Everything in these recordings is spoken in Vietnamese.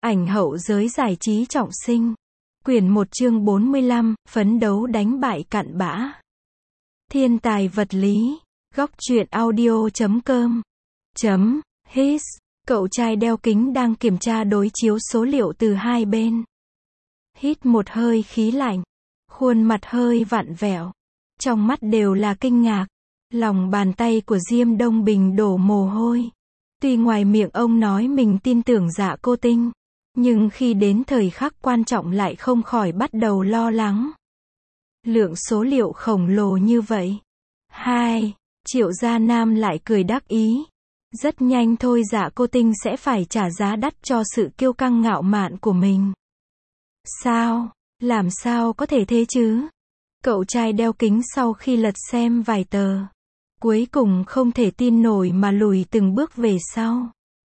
Ảnh hậu giới giải trí trọng sinh. Quyển 1 chương 45, phấn đấu đánh bại cặn bã. Thiên tài vật lý. Góc truyện audio.com. His. Cậu trai đeo kính đang kiểm tra đối chiếu số liệu từ hai bên. Hít một hơi khí lạnh. Khuôn mặt hơi vặn vẹo. Trong mắt đều là kinh ngạc. Lòng bàn tay của Diêm Đông Bình đổ mồ hôi. Tuy ngoài miệng ông nói mình tin tưởng Dạ Cô Tinh, nhưng khi đến thời khắc quan trọng lại không khỏi bắt đầu lo lắng. Lượng số liệu khổng lồ như vậy. Triệu Gia Nam lại cười đắc ý. Rất nhanh thôi Dạ Cô Tinh sẽ phải trả giá đắt cho sự kiêu căng ngạo mạn của mình. Sao? Làm sao có thể thế chứ? Cậu trai đeo kính sau khi lật xem vài tờ, cuối cùng không thể tin nổi mà lùi từng bước về sau.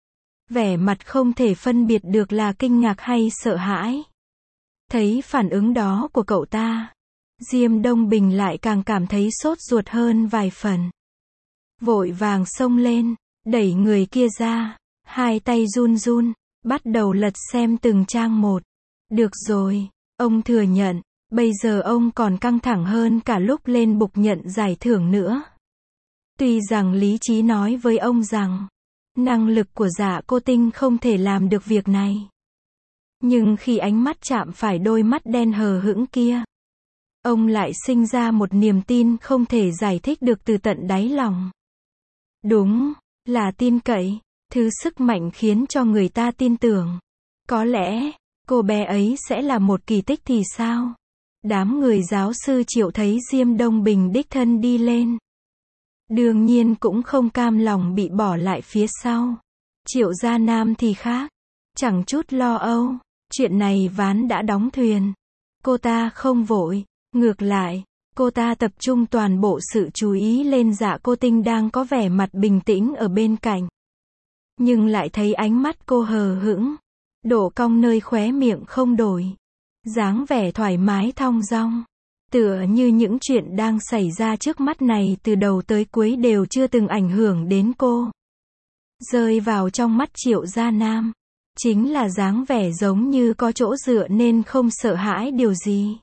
Vẻ mặt không thể phân biệt được là kinh ngạc hay sợ hãi. Thấy phản ứng đó của cậu ta, Diêm Đông Bình lại càng cảm thấy sốt ruột hơn vài phần. Vội vàng xông lên, đẩy người kia ra, hai tay run run, bắt đầu lật xem từng trang một. Được rồi, ông thừa nhận, bây giờ ông còn căng thẳng hơn cả lúc lên bục nhận giải thưởng nữa. Tuy rằng lý trí nói với ông rằng, năng lực của Dạ Cô Tinh không thể làm được việc này. Nhưng khi ánh mắt chạm phải đôi mắt đen hờ hững kia, ông lại sinh ra một niềm tin không thể giải thích được từ tận đáy lòng. Đúng, là tin cậy, thứ sức mạnh khiến cho người ta tin tưởng. Có lẽ, cô bé ấy sẽ là một kỳ tích thì sao? Đám người giáo sư Triệu thấy Diêm Đông Bình đích thân đi lên, đương nhiên cũng không cam lòng bị bỏ lại phía sau. Triệu Gia Nam thì khác, chẳng chút lo âu, chuyện này ván đã đóng thuyền. Cô ta không vội, ngược lại, cô ta tập trung toàn bộ sự chú ý lên Dạ Cô Tinh đang có vẻ mặt bình tĩnh ở bên cạnh. Nhưng lại thấy ánh mắt cô hờ hững, độ cong nơi khóe miệng không đổi, dáng vẻ thoải mái thong dong. Tựa như những chuyện đang xảy ra trước mắt này từ đầu tới cuối đều chưa từng ảnh hưởng đến cô. Rơi vào trong mắt Triệu Gia Nam, chính là dáng vẻ giống như có chỗ dựa nên không sợ hãi điều gì.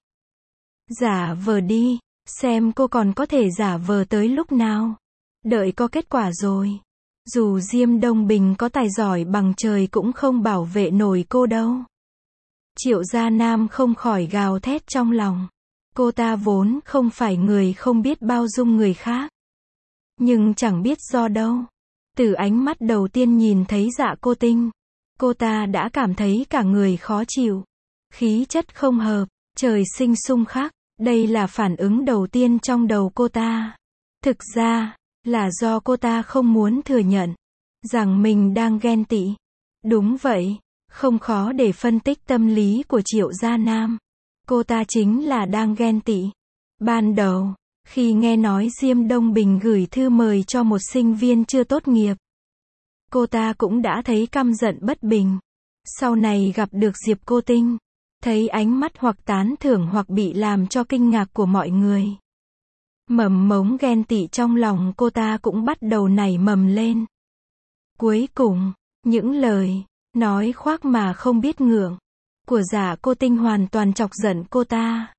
Giả vờ đi, xem cô còn có thể giả vờ tới lúc nào. Đợi có kết quả rồi. Dù Diêm Đông Bình có tài giỏi bằng trời cũng không bảo vệ nổi cô đâu. Triệu Gia Nam không khỏi gào thét trong lòng. Cô ta vốn không phải người không biết bao dung người khác. Nhưng chẳng biết do đâu, từ ánh mắt đầu tiên nhìn thấy Dạ Cô Tinh, cô ta đã cảm thấy cả người khó chịu. Khí chất không hợp, trời sinh xung khắc, đây là phản ứng đầu tiên trong đầu cô ta. Thực ra, là do cô ta không muốn thừa nhận rằng mình đang ghen tị. Đúng vậy, không khó để phân tích tâm lý của Triệu Gia Nam. Cô ta chính là đang ghen tị. Ban đầu, khi nghe nói Diêm Đông Bình gửi thư mời cho một sinh viên chưa tốt nghiệp, cô ta cũng đã thấy căm giận bất bình. Sau này gặp được Diệp Cô Tinh, thấy ánh mắt hoặc tán thưởng hoặc bị làm cho kinh ngạc của mọi người, mầm mống ghen tị trong lòng cô ta cũng bắt đầu nảy mầm lên. Cuối cùng, những lời nói khoác mà không biết ngượng của Dạ Cô Tinh hoàn toàn chọc giận cô ta.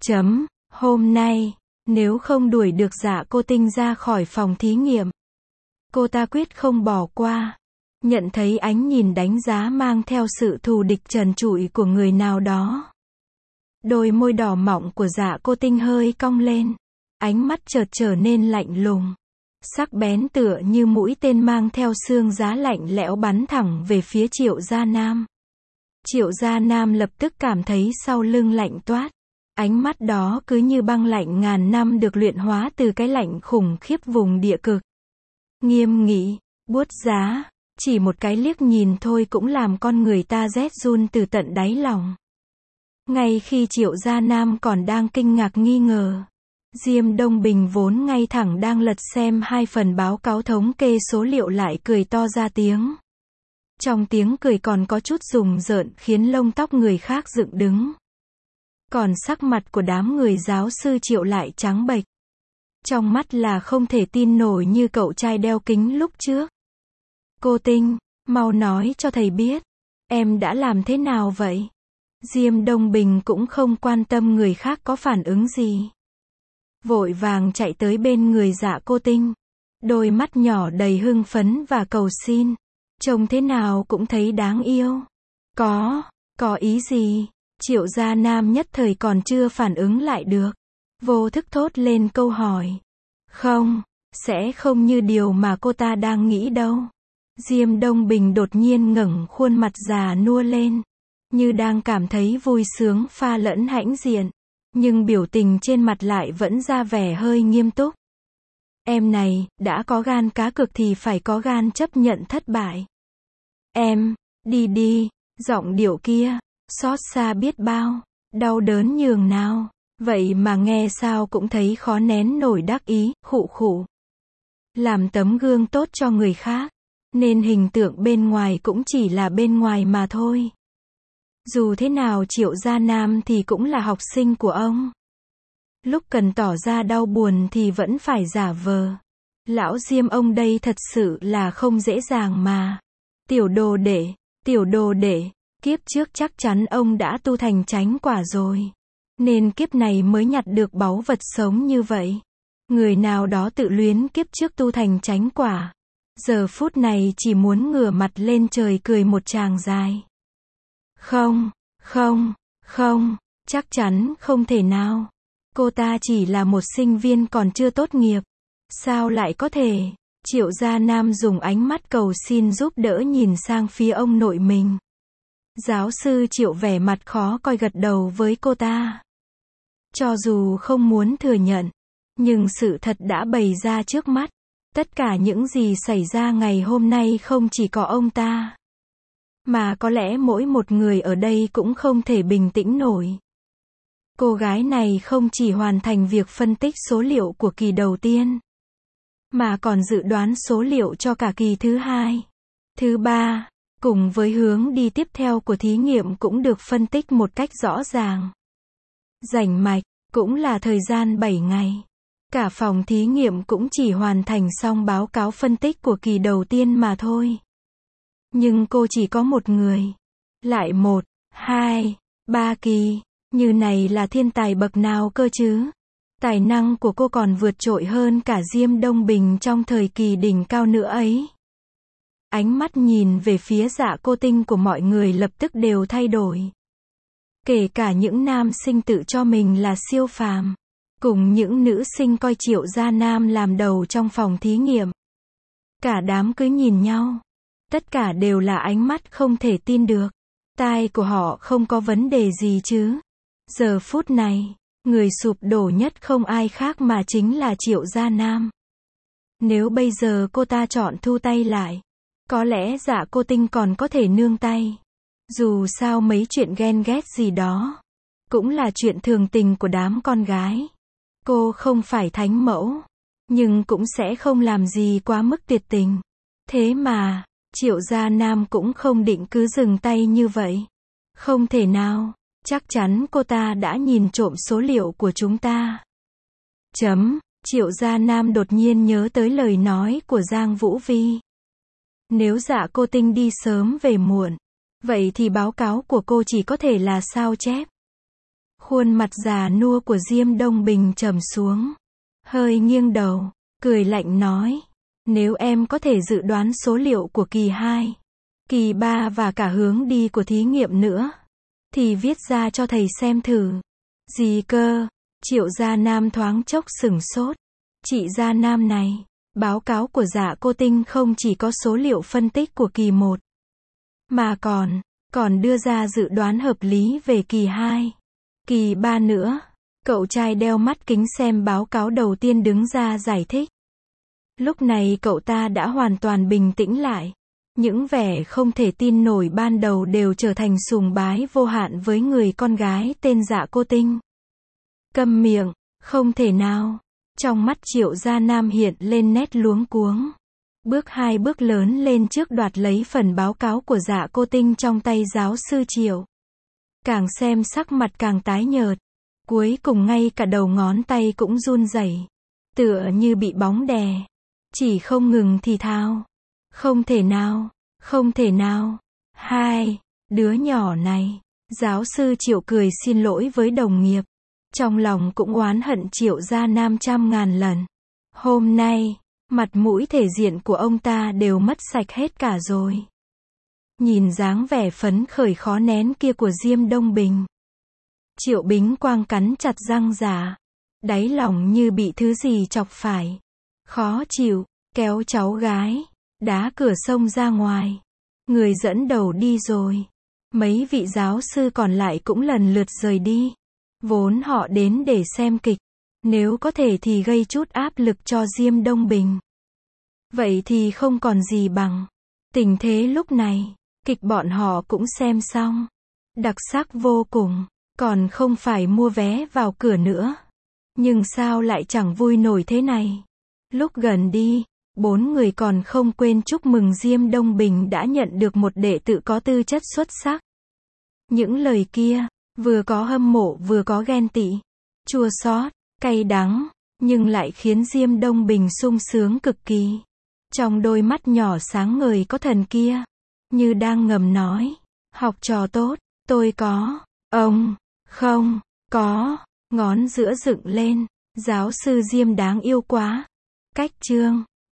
Hôm nay, nếu không đuổi được Dạ Cô Tinh ra khỏi phòng thí nghiệm, cô ta quyết không bỏ qua. Nhận thấy ánh nhìn đánh giá mang theo sự thù địch trần trụi của người nào đó. Đôi môi đỏ mọng của Dạ Cô Tinh hơi cong lên. Ánh mắt chợt trở nên lạnh lùng, sắc bén tựa như mũi tên mang theo xương giá lạnh lẽo bắn thẳng về phía Triệu Gia Nam. Triệu Gia Nam lập tức cảm thấy sau lưng lạnh toát. Ánh mắt đó cứ như băng lạnh ngàn năm được luyện hóa từ cái lạnh khủng khiếp vùng địa cực. Nghiêm nghị, buốt giá, chỉ một cái liếc nhìn thôi cũng làm con người ta rét run từ tận đáy lòng. Ngay khi Triệu Gia Nam còn đang kinh ngạc nghi ngờ, Diêm Đông Bình vốn ngay thẳng đang lật xem hai phần báo cáo thống kê số liệu lại cười to ra tiếng. Trong tiếng cười còn có chút rùng rợn khiến lông tóc người khác dựng đứng. Còn sắc mặt của đám người giáo sư Triệu lại trắng bệch. Trong mắt là không thể tin nổi như cậu trai đeo kính lúc trước. Cô Tinh, mau nói cho thầy biết, Em đã làm thế nào vậy? Diêm Đông Bình cũng không quan tâm người khác có phản ứng gì. Vội vàng chạy tới bên người Dạ Cô Tinh. Đôi mắt nhỏ đầy hưng phấn và cầu xin. Trông thế nào cũng thấy đáng yêu. Có ý gì? Triệu Gia Nam nhất thời còn chưa phản ứng lại được. Vô thức thốt lên câu hỏi. Không, sẽ không như điều mà cô ta đang nghĩ đâu. Diêm Đông Bình đột nhiên ngẩng khuôn mặt già nua lên, như đang cảm thấy vui sướng pha lẫn hãnh diện, nhưng biểu tình trên mặt lại vẫn ra vẻ hơi nghiêm túc. Em này, đã có gan cá cược thì phải có gan chấp nhận thất bại. Em, đi, giọng điệu kia, xót xa biết bao, đau đớn nhường nào, vậy mà nghe sao cũng thấy khó nén nổi đắc ý, khụ. Làm tấm gương tốt cho người khác, nên hình tượng bên ngoài cũng chỉ là bên ngoài mà thôi. Dù thế nào Triệu Gia Nam thì cũng là học sinh của ông. Lúc cần tỏ ra đau buồn thì vẫn phải giả vờ. Lão Diêm ông đây thật sự là không dễ dàng mà. Tiểu đồ đệ, kiếp trước chắc chắn ông đã tu thành chánh quả rồi. Nên kiếp này mới nhặt được báu vật sống như vậy. Người nào đó tự luyến kiếp trước tu thành chánh quả. Giờ phút này chỉ muốn ngửa mặt lên trời cười một tràng dài. Không, chắc chắn không thể nào. Cô ta chỉ là một sinh viên còn chưa tốt nghiệp. Sao lại có thể? Triệu Gia Nam dùng ánh mắt cầu xin giúp đỡ nhìn sang phía ông nội mình. Giáo sư Triệu vẻ mặt khó coi gật đầu với cô ta. Cho dù không muốn thừa nhận, nhưng sự thật đã bày ra trước mắt. Tất cả những gì xảy ra ngày hôm nay không chỉ có ông ta, mà có lẽ mỗi một người ở đây cũng không thể bình tĩnh nổi. Cô gái này không chỉ hoàn thành việc phân tích số liệu của kỳ đầu tiên, mà còn dự đoán số liệu cho cả kỳ thứ 2, thứ 3, cùng với hướng đi tiếp theo của thí nghiệm cũng được phân tích một cách rõ ràng, rành mạch, cũng là thời gian 7 ngày. Cả phòng thí nghiệm cũng chỉ hoàn thành xong báo cáo phân tích của kỳ đầu tiên mà thôi. Nhưng cô chỉ có một người. Lại 1, 2, 3 kỳ. Như này là thiên tài bậc nào cơ chứ? Tài năng của cô còn vượt trội hơn cả Diêm Đông Bình trong thời kỳ đỉnh cao nữa ấy. Ánh mắt nhìn về phía Dạ Cô Tinh của mọi người lập tức đều thay đổi. Kể cả những nam sinh tự cho mình là siêu phàm. Cùng những nữ sinh coi Triệu Gia Nam làm đầu trong phòng thí nghiệm. Cả đám cứ nhìn nhau. Tất cả đều là ánh mắt không thể tin được. Tai của họ không có vấn đề gì chứ? Giờ phút này, người sụp đổ nhất không ai khác mà chính là Triệu Gia Nam. Nếu bây giờ cô ta chọn thu tay lại, có lẽ Dạ Cô Tinh còn có thể nương tay. Dù sao mấy chuyện ghen ghét gì đó, cũng là chuyện thường tình của đám con gái. Cô không phải thánh mẫu, nhưng cũng sẽ không làm gì quá mức tuyệt tình. Thế mà, Triệu Gia Nam cũng không định cứ dừng tay như vậy. Không thể nào, chắc chắn cô ta đã nhìn trộm số liệu của chúng ta. Triệu Gia Nam đột nhiên nhớ tới lời nói của Giang Vũ Vi. Nếu Dạ Cô Tinh đi sớm về muộn, vậy thì báo cáo của cô chỉ có thể là sao chép. Khuôn mặt già nua của Diêm Đông Bình trầm xuống, hơi nghiêng đầu, cười lạnh nói, nếu em có thể dự đoán số liệu của kỳ 2, kỳ 3 và cả hướng đi của thí nghiệm nữa, thì viết ra cho thầy xem thử. Gì cơ? Triệu Gia Nam thoáng chốc sửng sốt. Chị Gia Nam này, báo cáo của Dạ Cô Tinh không chỉ có số liệu phân tích của kỳ 1, mà còn đưa ra dự đoán hợp lý về kỳ 2. Kỳ 3 nữa. Cậu trai đeo mắt kính xem báo cáo đầu tiên đứng ra giải thích. Lúc này cậu ta đã hoàn toàn bình tĩnh lại. Những vẻ không thể tin nổi ban đầu đều trở thành sùng bái vô hạn với người con gái tên Dạ Cô Tinh. Câm miệng, không thể nào. Trong mắt Triệu Gia Nam hiện lên nét luống cuống. Bước 2 bước lớn lên trước đoạt lấy phần báo cáo của Dạ Cô Tinh trong tay giáo sư Triệu. Càng xem sắc mặt càng tái nhợt. Cuối cùng ngay cả đầu ngón tay cũng run rẩy, tựa như bị bóng đè. Chỉ không ngừng thì thào. Không thể nào. 2, Đứa nhỏ này, giáo sư Triệu cười xin lỗi với đồng nghiệp. Trong lòng cũng oán hận Triệu Gia Nam trăm ngàn lần. Hôm nay, mặt mũi thể diện của ông ta đều mất sạch hết cả rồi. Nhìn dáng vẻ phấn khởi khó nén kia của Diêm Đông Bình. Triệu Bính Quang cắn chặt răng giả. Đáy lòng như bị thứ gì chọc phải. Khó chịu, kéo cháu gái, đá cửa xông ra ngoài. Người dẫn đầu đi rồi. Mấy vị giáo sư còn lại cũng lần lượt rời đi. Vốn họ đến để xem kịch. Nếu có thể thì gây chút áp lực cho Diêm Đông Bình. Vậy thì không còn gì bằng. Tình thế lúc này, kịch bọn họ cũng xem xong. Đặc sắc vô cùng, còn không phải mua vé vào cửa nữa. Nhưng sao lại chẳng vui nổi thế này? Lúc gần đi, 4 người còn không quên chúc mừng Diêm Đông Bình đã nhận được một đệ tử có tư chất xuất sắc. Những lời kia, vừa có hâm mộ vừa có ghen tị, chua xót, cay đắng, nhưng lại khiến Diêm Đông Bình sung sướng cực kỳ. Trong đôi mắt nhỏ sáng ngời có thần kia, như đang ngầm nói, học trò tốt, tôi có, ông, không, có, ngón giữa dựng lên, giáo sư Diêm đáng yêu quá. Cách chương